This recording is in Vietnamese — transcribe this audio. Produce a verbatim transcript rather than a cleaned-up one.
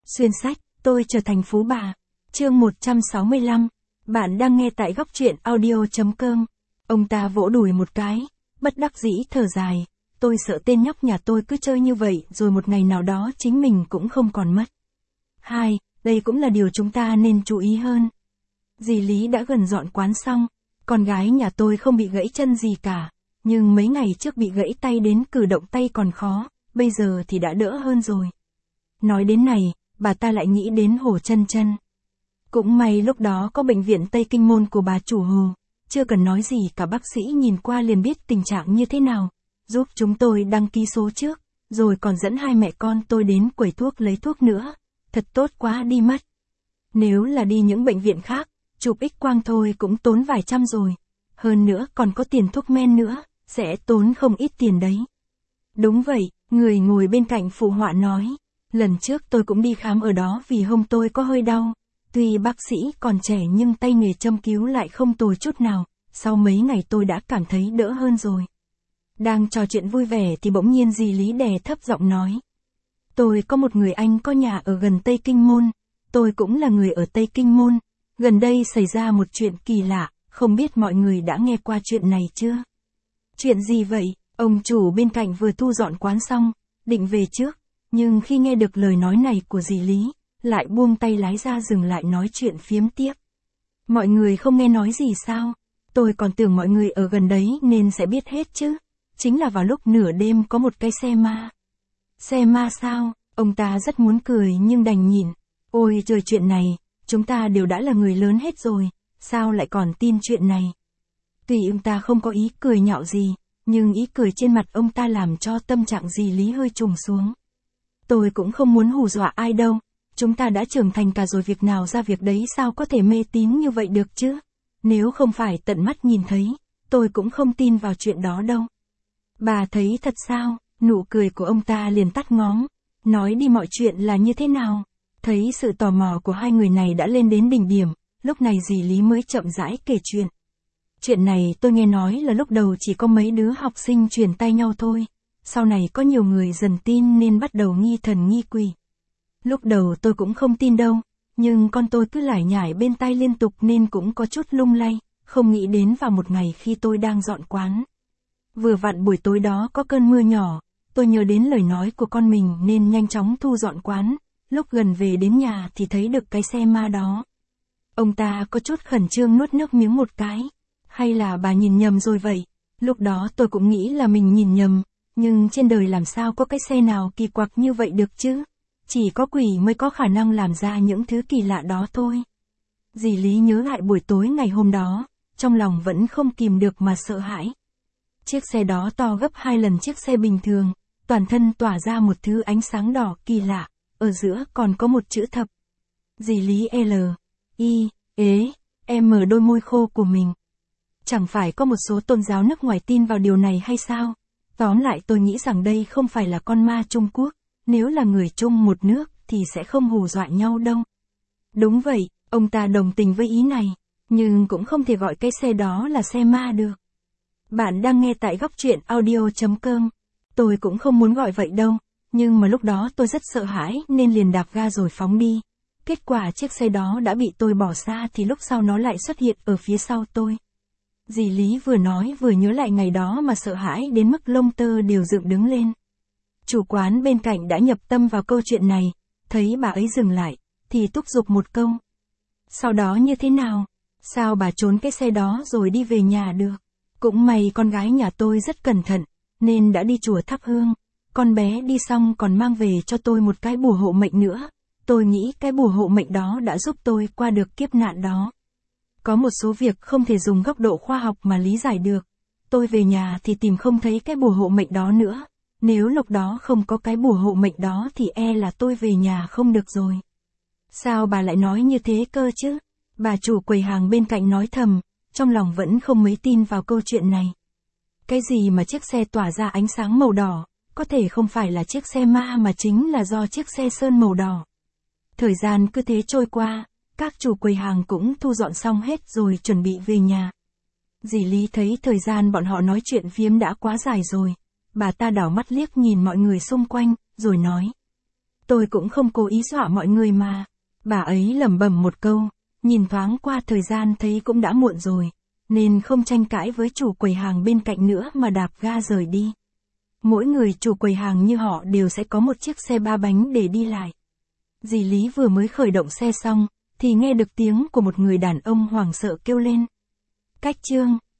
Xuyên sách, tôi trở thành phú bà. Chương một trăm sáu mươi lăm. Bạn đang nghe tại góc truyện audio chấm com. Ông ta vỗ đùi một cái, bất đắc dĩ thở dài. Tôi sợ tên nhóc nhà tôi cứ chơi như vậy rồi một ngày nào đó chính mình cũng không còn mất. Hai, đây cũng là điều chúng ta nên chú ý hơn. Dì Lý đã gần dọn quán xong, con gái nhà tôi không bị gãy chân gì cả, nhưng mấy ngày trước bị gãy tay đến cử động tay còn khó, bây giờ thì đã đỡ hơn rồi. Nói đến này, bà ta lại nghĩ đến Hồ Chân Chân. Cũng may lúc đó có bệnh viện Tây Kinh Môn của bà chủ Hồ, chưa cần nói gì cả bác sĩ nhìn qua liền biết tình trạng như thế nào, giúp chúng tôi đăng ký số trước, rồi còn dẫn hai mẹ con tôi đến quầy thuốc lấy thuốc nữa, thật tốt quá đi mất. Nếu là đi những bệnh viện khác, chụp X-quang thôi cũng tốn vài trăm rồi, hơn nữa còn có tiền thuốc men nữa, sẽ tốn không ít tiền đấy. Đúng vậy, người ngồi bên cạnh phụ họa nói, lần trước tôi cũng đi khám ở đó vì hông tôi có hơi đau. Tuy bác sĩ còn trẻ nhưng tay nghề châm cứu lại không tồi chút nào, sau mấy ngày tôi đã cảm thấy đỡ hơn rồi. Đang trò chuyện vui vẻ thì bỗng nhiên dì Lý đè thấp giọng nói. Tôi có một người anh có nhà ở gần Tây Kinh Môn, tôi cũng là người ở Tây Kinh Môn, gần đây xảy ra một chuyện kỳ lạ, không biết mọi người đã nghe qua chuyện này chưa? Chuyện gì vậy? Ông chủ bên cạnh vừa thu dọn quán xong, định về trước, nhưng khi nghe được lời nói này của dì Lý, lại buông tay lái ra dừng lại nói chuyện phiếm tiếp. Mọi người không nghe nói gì sao? Tôi còn tưởng mọi người ở gần đấy nên sẽ biết hết chứ. Chính là vào lúc nửa đêm có một cái xe ma. Xe ma sao? Ông ta rất muốn cười nhưng đành nhịn. Ôi trời, chuyện này, chúng ta đều đã là người lớn hết rồi, sao lại còn tin chuyện này? Tuy ông ta không có ý cười nhạo gì, nhưng ý cười trên mặt ông ta làm cho tâm trạng dì Lý hơi trùng xuống. Tôi cũng không muốn hù dọa ai đâu. Chúng ta đã trưởng thành cả rồi, việc nào ra việc đấy, sao có thể mê tín như vậy được chứ? Nếu không phải tận mắt nhìn thấy, tôi cũng không tin vào chuyện đó đâu. Bà thấy thật sao? Nụ cười của ông ta liền tắt ngóm. Nói đi, mọi chuyện là như thế nào? Thấy sự tò mò của hai người này đã lên đến đỉnh điểm, lúc này dì Lý mới chậm rãi kể chuyện. Chuyện này tôi nghe nói là lúc đầu chỉ có mấy đứa học sinh truyền tay nhau thôi. Sau này có nhiều người dần tin nên bắt đầu nghi thần nghi quỷ. Lúc đầu tôi cũng không tin đâu, nhưng con tôi cứ lải nhải bên tai liên tục nên cũng có chút lung lay, không nghĩ đến vào một ngày khi tôi đang dọn quán. Vừa vặn buổi tối đó có cơn mưa nhỏ, tôi nhớ đến lời nói của con mình nên nhanh chóng thu dọn quán, lúc gần về đến nhà thì thấy được cái xe ma đó. Ông ta có chút khẩn trương nuốt nước miếng một cái, hay là bà nhìn nhầm rồi vậy? Lúc đó tôi cũng nghĩ là mình nhìn nhầm, nhưng trên đời làm sao có cái xe nào kỳ quặc như vậy được chứ? Chỉ có quỷ mới có khả năng làm ra những thứ kỳ lạ đó thôi. Dì Lý nhớ lại buổi tối ngày hôm đó, trong lòng vẫn không kìm được mà sợ hãi. Chiếc xe đó to gấp hai lần chiếc xe bình thường, toàn thân tỏa ra một thứ ánh sáng đỏ kỳ lạ, ở giữa còn có một chữ thập. Dì Lý L, I, ế, em mở đôi môi khô của mình. Chẳng phải có một số tôn giáo nước ngoài tin vào điều này hay sao? Tóm lại tôi nghĩ rằng đây không phải là con ma Trung Quốc. Nếu là người chung một nước thì sẽ không hù dọa nhau đâu. Đúng vậy, ông ta đồng tình với ý này, nhưng cũng không thể gọi cái xe đó là xe ma được. Bạn đang nghe tại góc truyện audio chấm com. Tôi cũng không muốn gọi vậy đâu, nhưng mà lúc đó tôi rất sợ hãi nên liền đạp ga rồi phóng đi. Kết quả chiếc xe đó đã bị tôi bỏ xa thì lúc sau nó lại xuất hiện ở phía sau tôi. Dì Lý vừa nói vừa nhớ lại ngày đó mà sợ hãi đến mức lông tơ đều dựng đứng lên. Chủ quán bên cạnh đã nhập tâm vào câu chuyện này, thấy bà ấy dừng lại, thì thúc giục một câu. Sau đó như thế nào? Sao bà trốn cái xe đó rồi đi về nhà được? Cũng may con gái nhà tôi rất cẩn thận, nên đã đi chùa thắp hương. Con bé đi xong còn mang về cho tôi một cái bùa hộ mệnh nữa. Tôi nghĩ cái bùa hộ mệnh đó đã giúp tôi qua được kiếp nạn đó. Có một số việc không thể dùng góc độ khoa học mà lý giải được. Tôi về nhà thì tìm không thấy cái bùa hộ mệnh đó nữa. Nếu lúc đó không có cái bùa hộ mệnh đó thì e là tôi về nhà không được rồi. Sao bà lại nói như thế cơ chứ? Bà chủ quầy hàng bên cạnh nói thầm, trong lòng vẫn không mấy tin vào câu chuyện này. Cái gì mà chiếc xe tỏa ra ánh sáng màu đỏ, có thể không phải là chiếc xe ma mà chính là do chiếc xe sơn màu đỏ. Thời gian cứ thế trôi qua, các chủ quầy hàng cũng thu dọn xong hết rồi chuẩn bị về nhà. Dì Lý thấy thời gian bọn họ nói chuyện phiếm đã quá dài rồi. Bà ta đảo mắt liếc nhìn mọi người xung quanh, rồi nói. Tôi cũng không cố ý dọa mọi người mà. Bà ấy lẩm bẩm một câu, nhìn thoáng qua thời gian thấy cũng đã muộn rồi, nên không tranh cãi với chủ quầy hàng bên cạnh nữa mà đạp ga rời đi. Mỗi người chủ quầy hàng như họ đều sẽ có một chiếc xe ba bánh để đi lại. Dì Lý vừa mới khởi động xe xong, thì nghe được tiếng của một người đàn ông hoảng sợ kêu lên. Cách Trương,